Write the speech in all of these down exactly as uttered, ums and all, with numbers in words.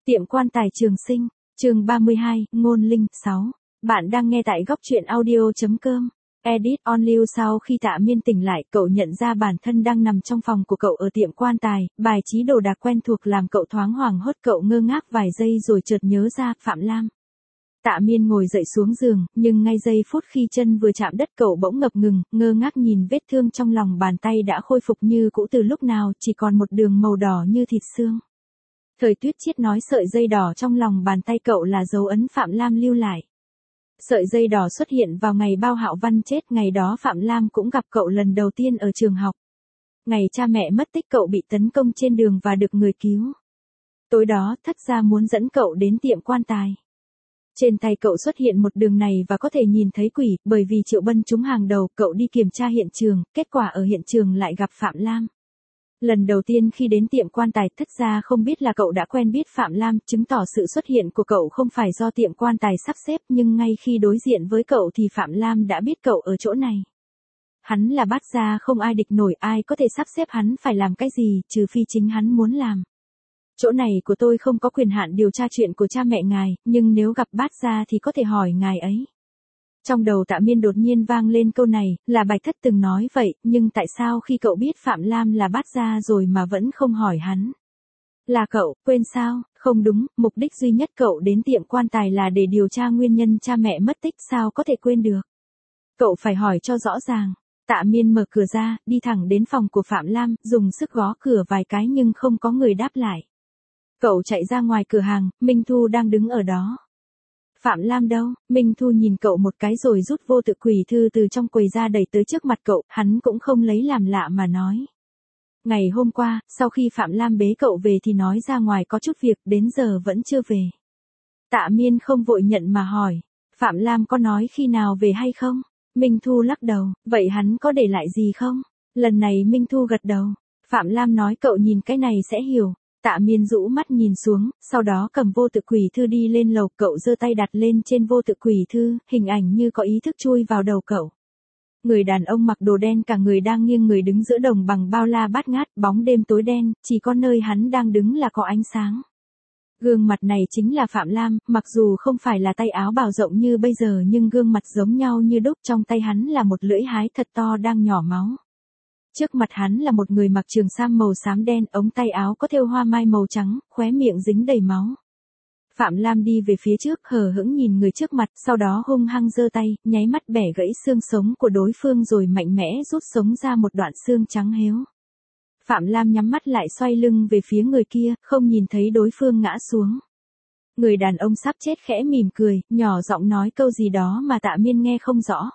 Tiệm quan tài Trường Sinh, chương ba mươi hai, Ngôn Linh, sáu. Bạn đang nghe tại góc truyện audio.com. Edit on Lưu. Sau khi Tạ Miên tỉnh lại, cậu nhận ra bản thân đang nằm trong phòng của cậu ở tiệm quan tài, bài trí đồ đạc quen thuộc làm cậu thoáng hoảng hốt. Cậu ngơ ngác vài giây rồi chợt nhớ ra, Phạm Lam. Tạ Miên ngồi dậy xuống giường, nhưng ngay giây phút khi chân vừa chạm đất cậu bỗng ngập ngừng, ngơ ngác nhìn vết thương trong lòng bàn tay đã khôi phục như cũ từ lúc nào, chỉ còn một đường màu đỏ như thịt xương. Thời Tuyết Chiết nói sợi dây đỏ trong lòng bàn tay cậu là dấu ấn Phạm Lam lưu lại. Sợi dây đỏ xuất hiện vào ngày Bao Hạo Văn chết, ngày đó Phạm Lam cũng gặp cậu lần đầu tiên ở trường học. Ngày cha mẹ mất tích cậu bị tấn công trên đường và được người cứu. Tối đó Thất gia muốn dẫn cậu đến tiệm quan tài. Trên tay cậu xuất hiện một đường này và có thể nhìn thấy quỷ, bởi vì Triệu Bân trúng hàng đầu. Cậu đi kiểm tra hiện trường, kết quả ở hiện trường lại gặp Phạm Lam. Lần đầu tiên khi đến tiệm quan tài, Thất gia không biết là cậu đã quen biết Phạm Lam, chứng tỏ sự xuất hiện của cậu không phải do tiệm quan tài sắp xếp, nhưng ngay khi đối diện với cậu thì Phạm Lam đã biết cậu ở chỗ này. Hắn là Bát gia, không ai địch nổi, ai có thể sắp xếp hắn phải làm cái gì, trừ phi chính hắn muốn làm. Chỗ này của tôi không có quyền hạn điều tra chuyện của cha mẹ ngài, nhưng nếu gặp Bát gia thì có thể hỏi ngài ấy. Trong đầu Tạ Miên đột nhiên vang lên câu này, là Bạch Thất từng nói vậy, nhưng tại sao khi cậu biết Phạm Lam là Bát gia rồi mà vẫn không hỏi hắn? Là cậu, quên sao? Không đúng, mục đích duy nhất cậu đến tiệm quan tài là để điều tra nguyên nhân cha mẹ mất tích, sao có thể quên được? Cậu phải hỏi cho rõ ràng. Tạ Miên mở cửa ra, đi thẳng đến phòng của Phạm Lam, dùng sức gõ cửa vài cái nhưng không có người đáp lại. Cậu chạy ra ngoài cửa hàng, Minh Thu đang đứng ở đó. Phạm Lam đâu? Minh Thu nhìn cậu một cái rồi rút vô tự quỷ thư từ trong quầy ra đẩy tới trước mặt cậu, hắn cũng không lấy làm lạ mà nói. Ngày hôm qua, sau khi Phạm Lam bế cậu về thì nói ra ngoài có chút việc, đến giờ vẫn chưa về. Tạ Miên không vội nhận mà hỏi, Phạm Lam có nói khi nào về hay không? Minh Thu lắc đầu, vậy hắn có để lại gì không? Lần này Minh Thu gật đầu, Phạm Lam nói cậu nhìn cái này sẽ hiểu. Tạ Miên rũ mắt nhìn xuống, sau đó cầm vô tự quỷ thư đi lên lầu. Cậu giơ tay đặt lên trên vô tự quỷ thư, hình ảnh như có ý thức chui vào đầu cậu. Người đàn ông mặc đồ đen cả người đang nghiêng người đứng giữa đồng bằng bao la bát ngát, bóng đêm tối đen, chỉ có nơi hắn đang đứng là có ánh sáng. Gương mặt này chính là Phạm Lam, mặc dù không phải là tay áo bào rộng như bây giờ nhưng gương mặt giống nhau như đúc. Trong tay hắn là một lưỡi hái thật to đang nhỏ máu. Trước mặt hắn là một người mặc trường sam màu xám đen, ống tay áo có thêu hoa mai màu trắng, khóe miệng dính đầy máu. Phạm Lam đi về phía trước, hờ hững nhìn người trước mặt, sau đó hung hăng giơ tay, nháy mắt bẻ gãy xương sống của đối phương rồi mạnh mẽ rút sống ra một đoạn xương trắng héo. Phạm Lam nhắm mắt lại, xoay lưng về phía người kia, không nhìn thấy đối phương ngã xuống. Người đàn ông sắp chết khẽ mỉm cười, nhỏ giọng nói câu gì đó mà Tạ Miên nghe không rõ.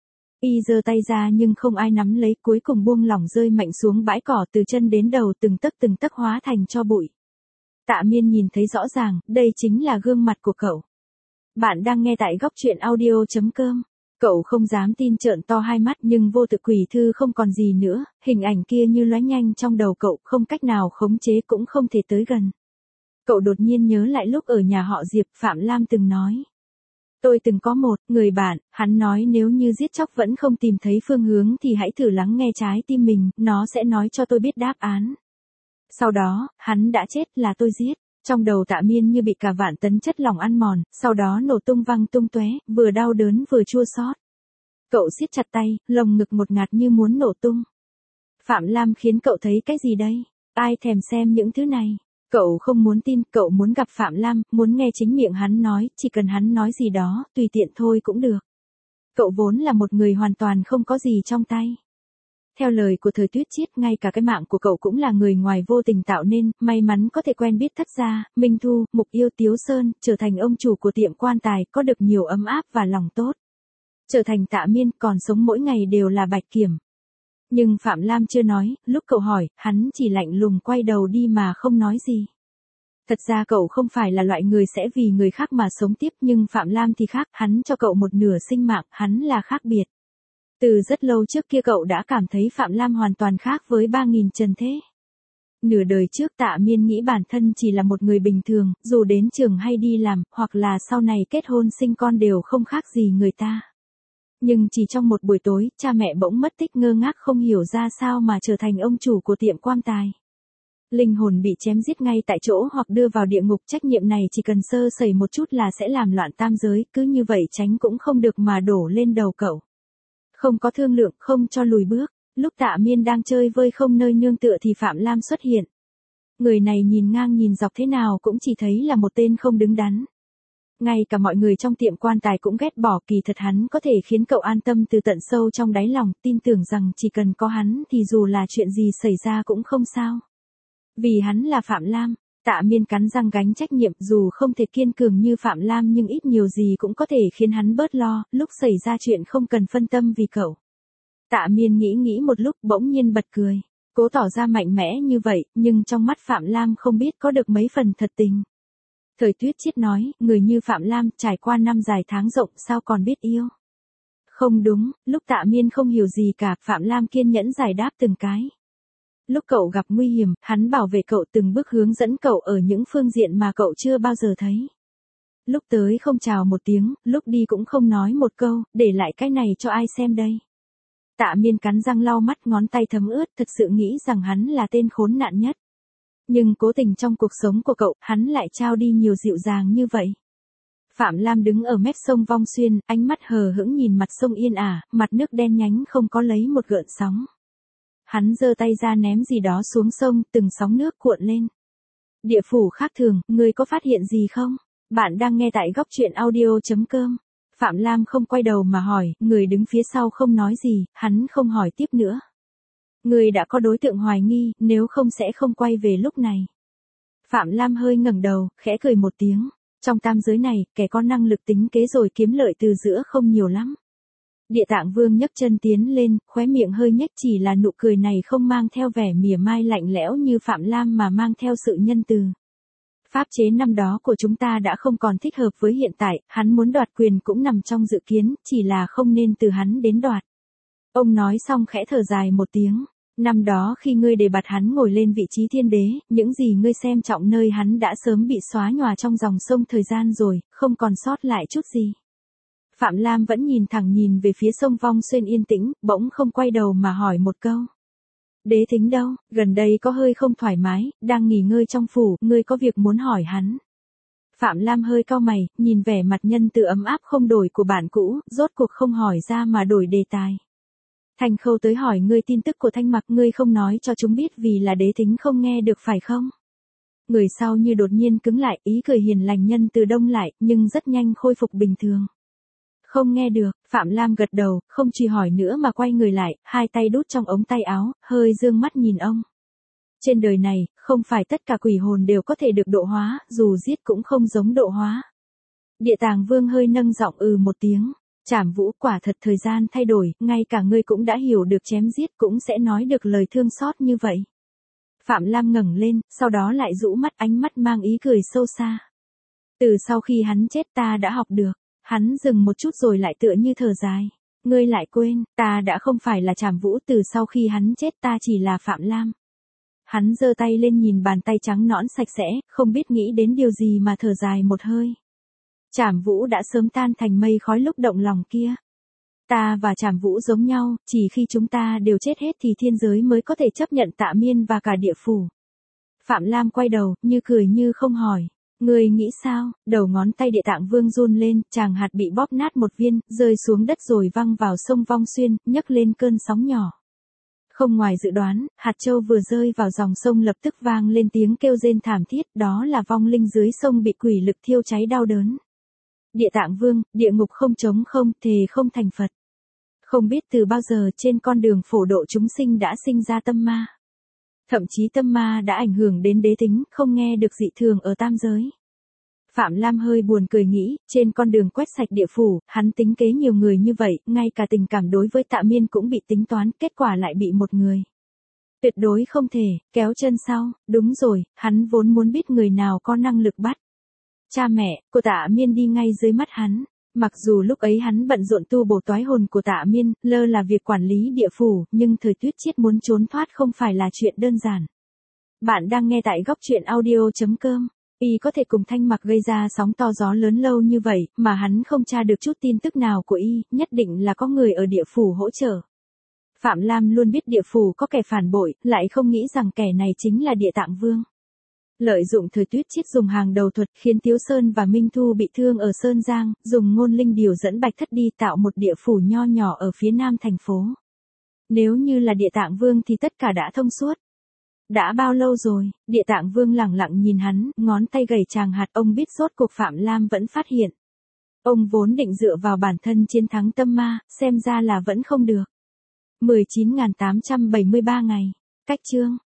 Y giơ tay ra nhưng không ai nắm lấy, cuối cùng buông lỏng rơi mạnh xuống bãi cỏ, từ chân đến đầu từng tấc từng tấc hóa thành tro bụi. Tạ Miên nhìn thấy rõ ràng, đây chính là gương mặt của cậu. Bạn đang nghe tại góc truyện audio.com. Cậu không dám tin, trợn to hai mắt, nhưng vô tự quỷ thư không còn gì nữa, hình ảnh kia như lóe nhanh trong đầu cậu, không cách nào khống chế cũng không thể tới gần. Cậu đột nhiên nhớ lại lúc ở nhà họ Diệp, Phạm Lam từng nói. Tôi từng có một người bạn, hắn nói nếu như giết chóc vẫn không tìm thấy phương hướng thì hãy thử lắng nghe trái tim mình, nó sẽ nói cho tôi biết đáp án. Sau đó, hắn đã chết, là tôi giết. Trong đầu Tạ Miên như bị cả vạn tấn chất lỏng ăn mòn, sau đó nổ tung văng tung tóe, vừa đau đớn vừa chua xót. Cậu siết chặt tay, lồng ngực một ngạt như muốn nổ tung. Phạm Lam khiến cậu thấy cái gì đây? Ai thèm xem những thứ này? Cậu không muốn tin, cậu muốn gặp Phạm Lam, muốn nghe chính miệng hắn nói, chỉ cần hắn nói gì đó, tùy tiện thôi cũng được. Cậu vốn là một người hoàn toàn không có gì trong tay. Theo lời của Thời Tuyết Chiết, ngay cả cái mạng của cậu cũng là người ngoài vô tình tạo nên, may mắn có thể quen biết Thất gia, Minh Thu, Mục Yêu, Tiếu Sơn, trở thành ông chủ của tiệm quan tài, có được nhiều ấm áp và lòng tốt. Trở thành Tạ Miên, còn sống mỗi ngày đều là bạch kiểm. Nhưng Phạm Lam chưa nói, lúc cậu hỏi, hắn chỉ lạnh lùng quay đầu đi mà không nói gì. Thật ra cậu không phải là loại người sẽ vì người khác mà sống tiếp, nhưng Phạm Lam thì khác, hắn cho cậu một nửa sinh mạng, hắn là khác biệt. Từ rất lâu trước kia cậu đã cảm thấy Phạm Lam hoàn toàn khác với ba nghìn trần thế. Nửa đời trước Tạ Miên nghĩ bản thân chỉ là một người bình thường, dù đến trường hay đi làm, hoặc là sau này kết hôn sinh con đều không khác gì người ta. Nhưng chỉ trong một buổi tối, cha mẹ bỗng mất tích, ngơ ngác không hiểu ra sao mà trở thành ông chủ của tiệm quan tài. Linh hồn bị chém giết ngay tại chỗ hoặc đưa vào địa ngục, trách nhiệm này chỉ cần sơ sẩy một chút là sẽ làm loạn tam giới, cứ như vậy tránh cũng không được mà đổ lên đầu cậu. Không có thương lượng, không cho lùi bước. Lúc Tạ Miên đang chơi vơi không nơi nương tựa thì Phạm Lam xuất hiện. Người này nhìn ngang nhìn dọc thế nào cũng chỉ thấy là một tên không đứng đắn. Ngay cả mọi người trong tiệm quan tài cũng ghét bỏ, kỳ thật hắn có thể khiến cậu an tâm từ tận sâu trong đáy lòng, tin tưởng rằng chỉ cần có hắn thì dù là chuyện gì xảy ra cũng không sao. Vì hắn là Phạm Lam, Tạ Miên cắn răng gánh trách nhiệm, dù không thể kiên cường như Phạm Lam nhưng ít nhiều gì cũng có thể khiến hắn bớt lo, lúc xảy ra chuyện không cần phân tâm vì cậu. Tạ Miên nghĩ nghĩ một lúc bỗng nhiên bật cười, cố tỏ ra mạnh mẽ như vậy, nhưng trong mắt Phạm Lam không biết có được mấy phần thật tình. Thời Tuyết Chiết nói, người như Phạm Lam trải qua năm dài tháng rộng sao còn biết yêu. Không đúng, lúc Tạ Miên không hiểu gì cả, Phạm Lam kiên nhẫn giải đáp từng cái. Lúc cậu gặp nguy hiểm, hắn bảo vệ cậu, từng bước hướng dẫn cậu ở những phương diện mà cậu chưa bao giờ thấy. Lúc tới không chào một tiếng, lúc đi cũng không nói một câu, để lại cái này cho ai xem đây. Tạ Miên cắn răng lau mắt, ngón tay thấm ướt, thật sự nghĩ rằng hắn là tên khốn nạn nhất. Nhưng cố tình trong cuộc sống của cậu, hắn lại trao đi nhiều dịu dàng như vậy. Phạm Lam đứng ở mép sông Vong Xuyên, ánh mắt hờ hững nhìn mặt sông yên ả, mặt nước đen nhánh không có lấy một gợn sóng. Hắn giơ tay ra ném gì đó xuống sông, từng sóng nước cuộn lên. Địa phủ khác thường, ngươi có phát hiện gì không? Bạn đang nghe tại góc truyện audio chấm com. Phạm Lam không quay đầu mà hỏi, người đứng phía sau không nói gì, hắn không hỏi tiếp nữa. Người đã có đối tượng hoài nghi, nếu không sẽ không quay về lúc này. Phạm Lam hơi ngẩng đầu, khẽ cười một tiếng. Trong tam giới này, kẻ có năng lực tính kế rồi kiếm lợi từ giữa không nhiều lắm. Địa Tạng Vương nhấc chân tiến lên, khóe miệng hơi nhếch, chỉ là nụ cười này không mang theo vẻ mỉa mai lạnh lẽo như Phạm Lam mà mang theo sự nhân từ. Pháp chế năm đó của chúng ta đã không còn thích hợp với hiện tại, hắn muốn đoạt quyền cũng nằm trong dự kiến, chỉ là không nên từ hắn đến đoạt. Ông nói xong khẽ thở dài một tiếng. Năm đó khi ngươi đề bạt hắn ngồi lên vị trí thiên đế, những gì ngươi xem trọng nơi hắn đã sớm bị xóa nhòa trong dòng sông thời gian rồi, không còn sót lại chút gì. Phạm Lam vẫn nhìn thẳng nhìn về phía sông Vong Xuyên yên tĩnh, bỗng không quay đầu mà hỏi một câu. Đế Thính đâu, gần đây có hơi không thoải mái, đang nghỉ ngơi trong phủ, ngươi có việc muốn hỏi hắn. Phạm Lam hơi cau mày, nhìn vẻ mặt nhân từ ấm áp không đổi của bạn cũ, rốt cuộc không hỏi ra mà đổi đề tài. Thành Khâu tới hỏi ngươi tin tức của Thanh Mặc, ngươi không nói cho chúng biết vì là Đế Thính không nghe được phải không? Người sau như đột nhiên cứng lại, ý cười hiền lành nhân từ đông lại, nhưng rất nhanh khôi phục bình thường. Không nghe được, Phạm Lam gật đầu, không truy hỏi nữa mà quay người lại, hai tay đút trong ống tay áo, hơi dương mắt nhìn ông. Trên đời này, không phải tất cả quỷ hồn đều có thể được độ hóa, dù giết cũng không giống độ hóa. Địa Tàng Vương hơi nâng giọng ừ một tiếng. Trảm Vũ, quả thật thời gian thay đổi, ngay cả ngươi cũng đã hiểu được chém giết cũng sẽ nói được lời thương xót như vậy. Phạm Lam ngẩng lên, sau đó lại rũ mắt, ánh mắt mang ý cười sâu xa. Từ sau khi hắn chết ta đã học được. Hắn dừng một chút rồi lại tựa như thở dài. Ngươi lại quên, ta đã không phải là Trảm Vũ, từ sau khi hắn chết ta chỉ là Phạm Lam. Hắn giơ tay lên nhìn bàn tay trắng nõn sạch sẽ, không biết nghĩ đến điều gì mà thở dài một hơi. Trảm Vũ đã sớm tan thành mây khói lúc động lòng kia. Ta và Trảm Vũ giống nhau, chỉ khi chúng ta đều chết hết thì thiên giới mới có thể chấp nhận Tạ Miên và cả địa phủ. Phạm Lam quay đầu, như cười như không hỏi. Ngươi nghĩ sao? Đầu ngón tay Địa Tạng Vương run lên, chàng hạt bị bóp nát một viên, rơi xuống đất rồi văng vào sông Vong Xuyên, nhấc lên cơn sóng nhỏ. Không ngoài dự đoán, hạt châu vừa rơi vào dòng sông lập tức vang lên tiếng kêu rên thảm thiết, đó là vong linh dưới sông bị quỷ lực thiêu cháy đau đớn. Địa Tạng Vương, địa ngục không trống không, thề không thành Phật. Không biết từ bao giờ trên con đường phổ độ chúng sinh đã sinh ra tâm ma. Thậm chí tâm ma đã ảnh hưởng đến Đế Tính, không nghe được dị thường ở tam giới. Phạm Lam hơi buồn cười nghĩ, trên con đường quét sạch địa phủ, hắn tính kế nhiều người như vậy, ngay cả tình cảm đối với Tạ Miên cũng bị tính toán, kết quả lại bị một người. Tuyệt đối không thể, kéo chân sau, đúng rồi, hắn vốn muốn biết người nào có năng lực bắt. Cha mẹ của Tạ Miên đi ngay dưới mắt hắn. Mặc dù lúc ấy hắn bận rộn tu bổ toái hồn của Tạ Miên, lơ là việc quản lý địa phủ, nhưng Thời Tuyết Chiết muốn trốn thoát không phải là chuyện đơn giản. Bạn đang nghe tại góc truyện audio chấm com. Y có thể cùng Thanh Mặc gây ra sóng to gió lớn lâu như vậy, mà hắn không tra được chút tin tức nào của Y, nhất định là có người ở địa phủ hỗ trợ. Phạm Lam luôn biết địa phủ có kẻ phản bội, lại không nghĩ rằng kẻ này chính là Địa Tạng Vương. Lợi dụng thời tuyết chiết dùng hàng đầu thuật khiến Tiếu Sơn và Minh Thu bị thương ở Sơn Giang, dùng ngôn linh điều dẫn Bạch Thất đi tạo một địa phủ nho nhỏ ở phía nam thành phố. Nếu như là Địa Tạng Vương thì tất cả đã thông suốt. Đã bao lâu rồi, Địa Tạng Vương lẳng lặng nhìn hắn, ngón tay gầy chàng hạt, ông biết rốt cuộc Phạm Lam vẫn phát hiện. Ông vốn định dựa vào bản thân chiến thắng tâm ma, xem ra là vẫn không được. mười chín nghìn tám trăm bảy mươi ba ngày. Cách chương